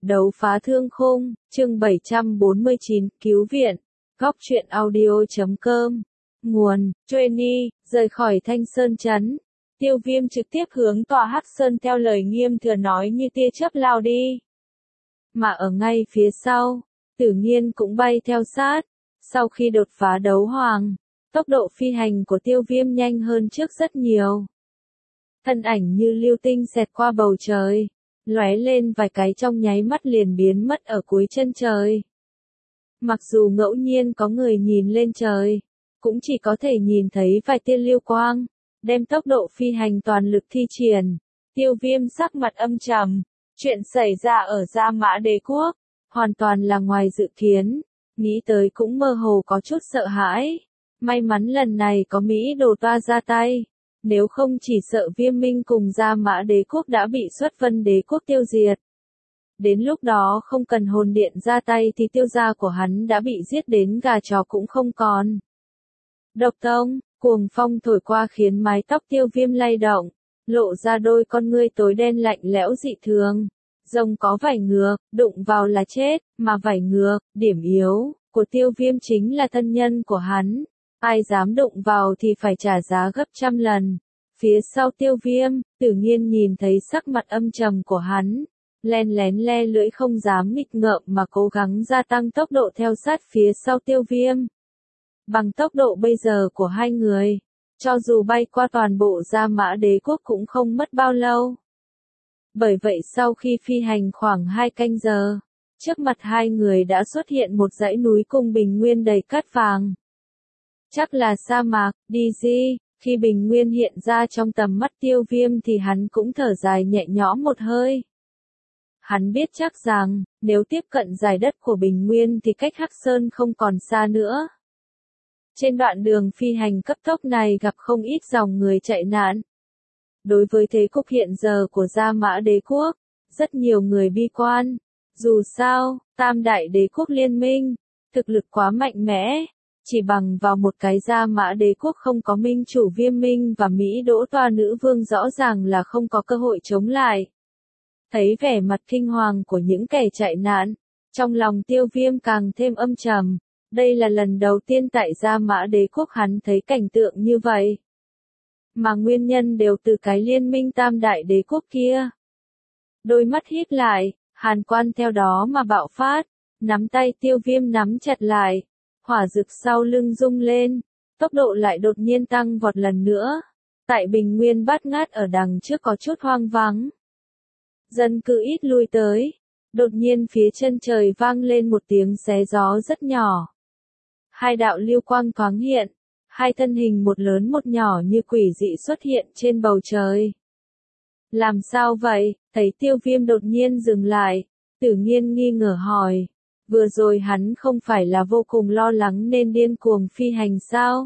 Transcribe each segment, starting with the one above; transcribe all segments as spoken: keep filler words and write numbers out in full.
Đấu phá thương khung, chương bảy trăm bốn mươi chín, cứu viện. Góc truyện audio chấm com. Nguồn, Trainee, rời khỏi Thanh Sơn Trấn. Tiêu Viêm trực tiếp hướng tòa Hắc Sơn theo lời Nghiêm Thừa nói như tia chớp lao đi. Mà ở ngay phía sau, Tử Nghiên cũng bay theo sát. Sau khi đột phá đấu hoàng, tốc độ phi hành của Tiêu Viêm nhanh hơn trước rất nhiều. Thân ảnh như lưu tinh xẹt qua bầu trời, lóe lên vài cái trong nháy mắt liền biến mất ở cuối chân trời. Mặc dù ngẫu nhiên có người nhìn lên trời, cũng chỉ có thể nhìn thấy vài tia lưu quang, đem tốc độ phi hành toàn lực thi triển. Tiêu Viêm sắc mặt âm trầm, chuyện xảy ra ở Gia Mã Đế Quốc, hoàn toàn là ngoài dự kiến, nghĩ tới cũng mơ hồ có chút sợ hãi. May mắn lần này có Mỹ Đồ Toa ra tay, nếu không chỉ sợ Viêm Minh cùng Gia Mã Đế Quốc đã bị Xuất Vân Đế Quốc tiêu diệt. Đến lúc đó không cần hồn điện ra tay thì tiêu gia của hắn đã bị giết đến gà chó cũng không còn. Độc Tông, cuồng phong thổi qua khiến mái tóc Tiêu Viêm lay động, lộ ra đôi con ngươi tối đen lạnh lẽo dị thường. Rồng có vảy ngược, đụng vào là chết, mà vảy ngược, điểm yếu của Tiêu Viêm chính là thân nhân của hắn. Ai dám đụng vào thì phải trả giá gấp trăm lần. Phía sau Tiêu Viêm, Tử Nghiên nhìn thấy sắc mặt âm trầm của hắn, len lén le lưỡi không dám nghịch ngợm mà cố gắng gia tăng tốc độ theo sát phía sau Tiêu Viêm. Bằng tốc độ bây giờ của hai người, cho dù bay qua toàn bộ Gia Mã Đế Quốc cũng không mất bao lâu. Bởi vậy sau khi phi hành khoảng hai canh giờ, trước mặt hai người đã xuất hiện một dãy núi cùng bình nguyên đầy cát vàng. Chắc là sa mạc, đi gì, khi bình nguyên hiện ra trong tầm mắt Tiêu Viêm thì hắn cũng thở dài nhẹ nhõm một hơi. Hắn biết chắc rằng, nếu tiếp cận dải đất của bình nguyên thì cách Hắc Sơn không còn xa nữa. Trên đoạn đường phi hành cấp tốc này gặp không ít dòng người chạy nạn. Đối với thế cục hiện giờ của Gia Mã Đế Quốc, rất nhiều người bi quan. Dù sao, Tam Đại Đế Quốc liên minh, thực lực quá mạnh mẽ. Chỉ bằng vào một cái Gia Mã Đế Quốc không có minh chủ Viêm Minh và Mỹ Đỗ Toa nữ vương rõ ràng là không có cơ hội chống lại. Thấy vẻ mặt kinh hoàng của những kẻ chạy nạn, trong lòng Tiêu Viêm càng thêm âm trầm. Đây là lần đầu tiên tại Gia Mã Đế Quốc hắn thấy cảnh tượng như vậy. Mà nguyên nhân đều từ cái liên minh Tam Đại Đế Quốc kia. Đôi mắt híp lại, hàn quan theo đó mà bạo phát, nắm tay Tiêu Viêm nắm chặt lại. Hỏa dực sau lưng rung lên, tốc độ lại đột nhiên tăng vọt lần nữa. Tại bình nguyên bát ngát ở đằng trước có chút hoang vắng. Dân cư ít lui tới, đột nhiên phía chân trời vang lên một tiếng xé gió rất nhỏ. Hai đạo lưu quang thoáng hiện, hai thân hình một lớn một nhỏ như quỷ dị xuất hiện trên bầu trời. Làm sao vậy? Thấy Tiêu Viêm đột nhiên dừng lại, Tử Nghiên nghi ngờ hỏi. Vừa rồi hắn không phải là vô cùng lo lắng nên điên cuồng phi hành sao?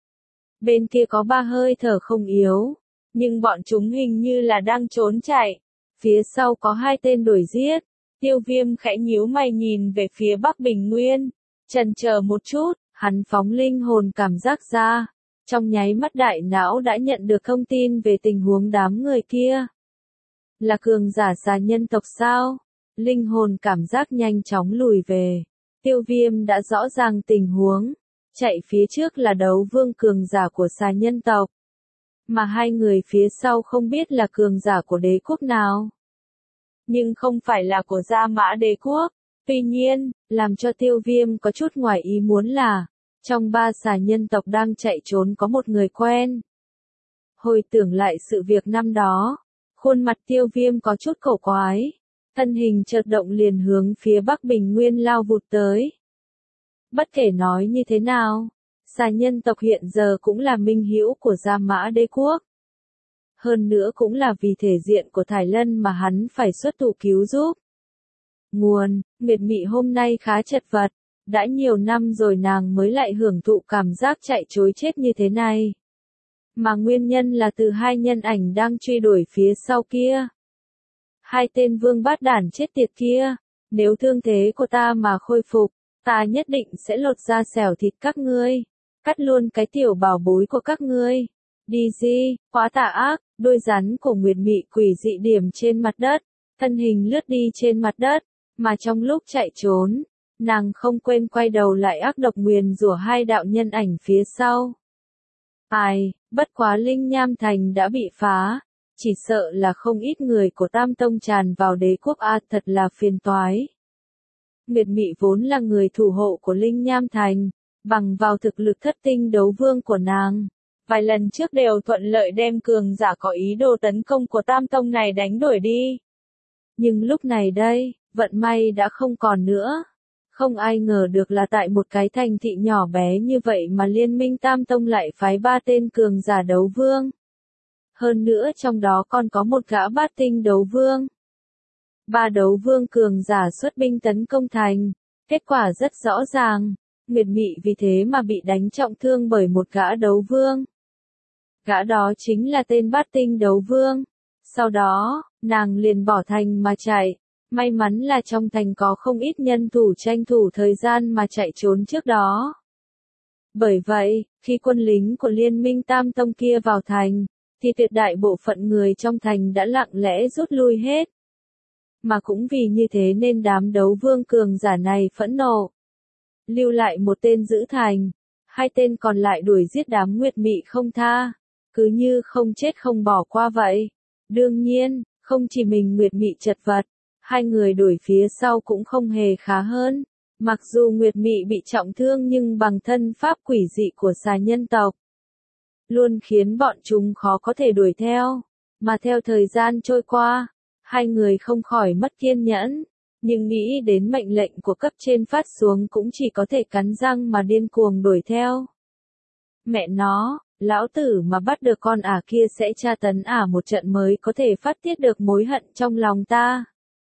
Bên kia có ba hơi thở không yếu, nhưng bọn chúng hình như là đang trốn chạy. Phía sau có hai tên đuổi giết. Tiêu Viêm khẽ nhíu mày nhìn về phía Bắc Bình Nguyên. Chần chờ một chút, hắn phóng linh hồn cảm giác ra. Trong nháy mắt đại não đã nhận được thông tin về tình huống đám người kia. Là cường giả xà nhân tộc sao? Linh hồn cảm giác nhanh chóng lùi về. Tiêu Viêm đã rõ ràng tình huống. Chạy phía trước là đấu vương cường giả của xà nhân tộc. Mà hai người phía sau không biết là cường giả của đế quốc nào. Nhưng không phải là của Gia Mã Đế Quốc. Tuy nhiên, làm cho Tiêu Viêm có chút ngoài ý muốn là, trong ba xà nhân tộc đang chạy trốn có một người quen. Hồi tưởng lại sự việc năm đó, khuôn mặt Tiêu Viêm có chút cổ quái. Thân hình chợt động liền hướng phía Bắc Bình Nguyên lao vụt tới. Bất kể nói như thế nào, xà nhân tộc hiện giờ cũng là minh hữu của Gia Mã Đế Quốc. Hơn nữa cũng là vì thể diện của Thải Lân mà hắn phải xuất thủ cứu giúp. Nguồn, Miệt Mị hôm nay khá chật vật, đã nhiều năm rồi nàng mới lại hưởng thụ cảm giác chạy trối chết như thế này. Mà nguyên nhân là từ hai nhân ảnh đang truy đuổi phía sau kia. Hai tên vương bát đản chết tiệt kia, nếu thương thế của ta mà khôi phục, ta nhất định sẽ lột ra xẻo thịt các ngươi, cắt luôn cái tiểu bảo bối của các ngươi. Đi gì, quá tà ác, đôi rắn của Nguyệt Mị quỷ dị điểm trên mặt đất, thân hình lướt đi trên mặt đất, Mà trong lúc chạy trốn, nàng không quên quay đầu lại ác độc nguyền rủa hai đạo nhân ảnh phía sau. Ai, bất quá Linh Nham Thành đã bị phá, chỉ sợ là không ít người của Tam Tông tràn vào đế quốc A, thật là phiền toái. Nguyệt Mị vốn là người thủ hộ của Linh Nham Thành, bằng vào thực lực thất tinh đấu vương của nàng, vài lần trước đều thuận lợi đem cường giả có ý đồ tấn công của Tam Tông này đánh đuổi đi. Nhưng lúc này đây, vận may đã không còn nữa. Không ai ngờ được là tại một cái thành thị nhỏ bé như vậy mà Liên minh Tam Tông lại phái ba tên cường giả đấu vương. Hơn nữa trong đó còn có một gã bát tinh đấu vương. Ba đấu vương cường giả xuất binh tấn công thành. Kết quả rất rõ ràng, Nguyệt Mị vì thế mà bị đánh trọng thương bởi một gã đấu vương. Gã đó chính là tên bát tinh đấu vương. Sau đó, nàng liền bỏ thành mà chạy. May mắn là trong thành có không ít nhân thủ tranh thủ thời gian mà chạy trốn trước đó. Bởi vậy, khi quân lính của Liên minh Tam Tông kia vào thành, thì tuyệt đại bộ phận người trong thành đã lặng lẽ rút lui hết. Mà cũng vì như thế nên đám đấu vương cường giả này phẫn nộ. Lưu lại một tên giữ thành, hai tên còn lại đuổi giết đám Nguyệt Mị không tha, cứ như không chết không bỏ qua vậy. Đương nhiên, không chỉ mình Nguyệt Mị chật vật, hai người đuổi phía sau cũng không hề khá hơn. Mặc dù Nguyệt Mị bị trọng thương nhưng bằng thân pháp quỷ dị của xà nhân tộc, luôn khiến bọn chúng khó có thể đuổi theo. Mà theo thời gian trôi qua, hai người không khỏi mất kiên nhẫn, nhưng nghĩ đến mệnh lệnh của cấp trên phát xuống cũng chỉ có thể cắn răng mà điên cuồng đuổi theo. Mẹ nó, lão tử mà bắt được con ả kia sẽ tra tấn ả một trận mới có thể phát tiết được mối hận trong lòng ta.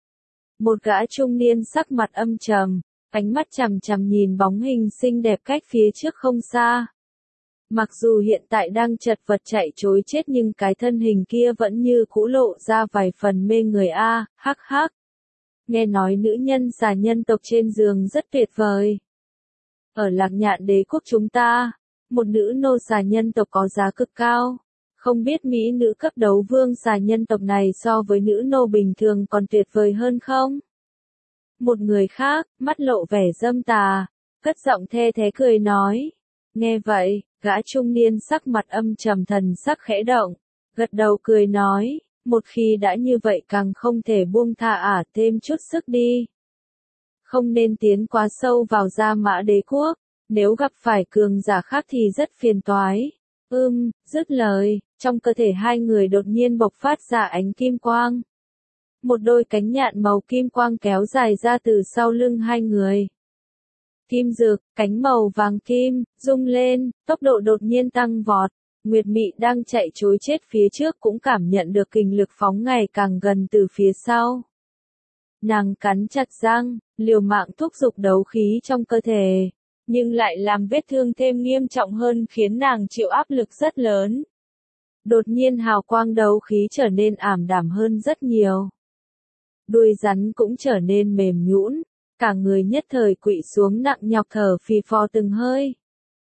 Một gã trung niên sắc mặt âm trầm, ánh mắt chằm chằm nhìn bóng hình xinh đẹp cách phía trước không xa. Mặc dù hiện tại đang chật vật chạy trối chết nhưng cái thân hình kia vẫn như cũ lộ ra vài phần mê người a, hắc hắc. Nghe nói nữ nhân xà nhân tộc trên giường rất tuyệt vời. Ở Lạc Nhạn đế quốc chúng ta, một nữ nô xà nhân tộc có giá cực cao. Không biết mỹ nữ cấp đấu vương xà nhân tộc này so với nữ nô bình thường còn tuyệt vời hơn không? Một người khác, mắt lộ vẻ dâm tà, cất giọng the thế cười nói. Nghe vậy, gã trung niên sắc mặt âm trầm thần sắc khẽ động, gật đầu cười nói, một khi đã như vậy càng không thể buông tha ả, thêm chút sức đi. Không nên tiến quá sâu vào Gia Mã đế quốc, nếu gặp phải cường giả khác thì rất phiền toái. Ưm, dứt lời, trong cơ thể hai người đột nhiên bộc phát ra ánh kim quang. Một đôi cánh nhạn màu kim quang kéo dài ra từ sau lưng hai người. Kim dược, cánh màu vàng kim, rung lên, tốc độ đột nhiên tăng vọt. Nguyệt Mị đang chạy trối chết phía trước cũng cảm nhận được kình lực phóng ngày càng gần từ phía sau. Nàng cắn chặt răng, liều mạng thúc giục đấu khí trong cơ thể, nhưng lại làm vết thương thêm nghiêm trọng hơn khiến nàng chịu áp lực rất lớn. Đột nhiên hào quang đấu khí trở nên ảm đạm hơn rất nhiều. Đuôi rắn cũng trở nên mềm nhũn, cả người nhất thời quỵ xuống nặng nhọc thở phì phò từng hơi.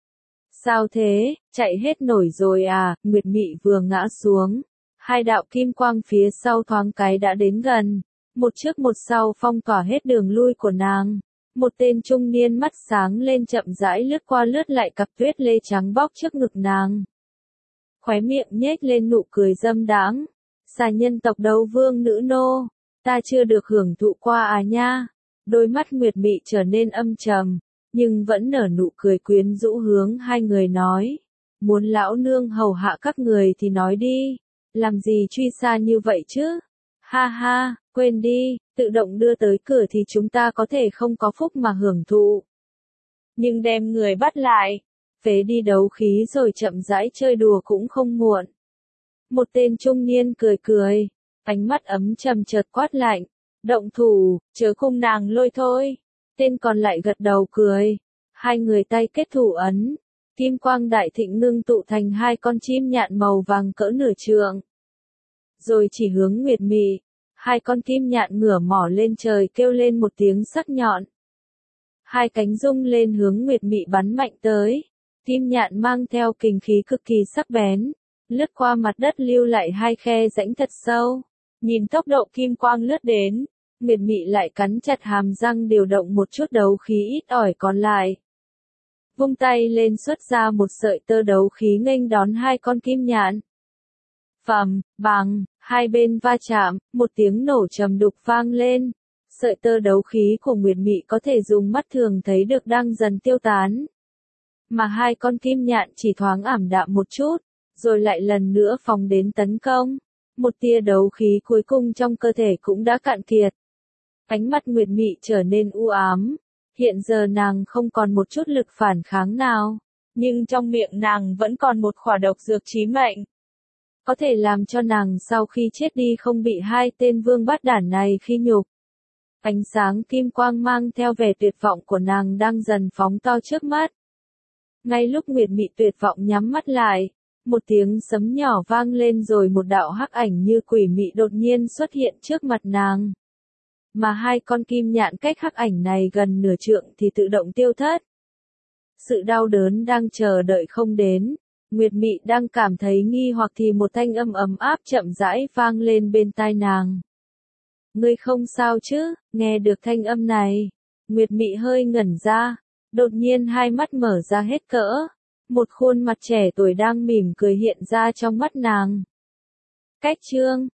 Sao thế, chạy hết nổi rồi à, Nguyệt Mị vừa ngã xuống. Hai đạo kim quang phía sau thoáng cái đã đến gần, một trước một sau phong tỏa hết đường lui của nàng. Một tên trung niên mắt sáng lên chậm rãi lướt qua lướt lại cặp tuyết lê trắng bóc trước ngực nàng. Khóe miệng nhếch lên nụ cười dâm đãng. Xà nhân tộc đấu vương nữ nô, ta chưa được hưởng thụ qua à nha. Đôi mắt Nguyệt Mị trở nên âm trầm, nhưng vẫn nở nụ cười quyến rũ hướng hai người nói. Muốn lão nương hầu hạ các người thì nói đi, làm gì truy xa như vậy chứ? Ha ha, quên đi, tự động đưa tới cửa thì chúng ta có thể không có phúc mà hưởng thụ. Nhưng đem người bắt lại, phế đi đấu khí rồi chậm rãi chơi đùa cũng không muộn. Một tên trung niên cười cười, ánh mắt ấm trầm chợt quát lạnh, động thủ, chớ khung nàng lôi thôi. Tên còn lại gật đầu cười, hai người tay kết thủ ấn, kim quang đại thịnh ngưng tụ thành hai con chim nhạn màu vàng cỡ nửa trượng. Rồi chỉ hướng Nguyệt Mị, hai con kim nhạn ngửa mỏ lên trời kêu lên một tiếng sắc nhọn. Hai cánh rung lên hướng Nguyệt Mị bắn mạnh tới, kim nhạn mang theo kình khí cực kỳ sắc bén, lướt qua mặt đất lưu lại hai khe rãnh thật sâu. Nhìn tốc độ kim quang lướt đến, Nguyệt Mị lại cắn chặt hàm răng điều động một chút đấu khí ít ỏi còn lại. Vung tay lên xuất ra một sợi tơ đấu khí nghênh đón hai con kim nhạn. Phầm, bằng, hai bên va chạm, một tiếng nổ trầm đục vang lên. Sợi tơ đấu khí của Nguyệt Mị có thể dùng mắt thường thấy được đang dần tiêu tán. Mà hai con kim nhạn chỉ thoáng ảm đạm một chút, rồi lại lần nữa phóng đến tấn công. Một tia đấu khí cuối cùng trong cơ thể cũng đã cạn kiệt. Ánh mắt Nguyệt Mị trở nên u ám. Hiện giờ nàng không còn một chút lực phản kháng nào. Nhưng trong miệng nàng vẫn còn một khỏa độc dược chí mệnh. Có thể làm cho nàng sau khi chết đi không bị hai tên vương bát đản này khi nhục. Ánh sáng kim quang mang theo vẻ tuyệt vọng của nàng đang dần phóng to trước mắt. Ngay lúc Nguyệt Mị tuyệt vọng nhắm mắt lại, một tiếng sấm nhỏ vang lên rồi một đạo hắc ảnh như quỷ mị đột nhiên xuất hiện trước mặt nàng. Mà hai con kim nhạn cách hắc ảnh này gần nửa trượng thì tự động tiêu thất. Sự đau đớn đang chờ đợi không đến. Nguyệt Mị đang cảm thấy nghi hoặc thì một thanh âm ấm áp chậm rãi vang lên bên tai nàng. Ngươi không sao chứ? Nghe được thanh âm này, Nguyệt Mị hơi ngẩn ra, đột nhiên hai mắt mở ra hết cỡ. Một khuôn mặt trẻ tuổi đang mỉm cười hiện ra trong mắt nàng. Cách chương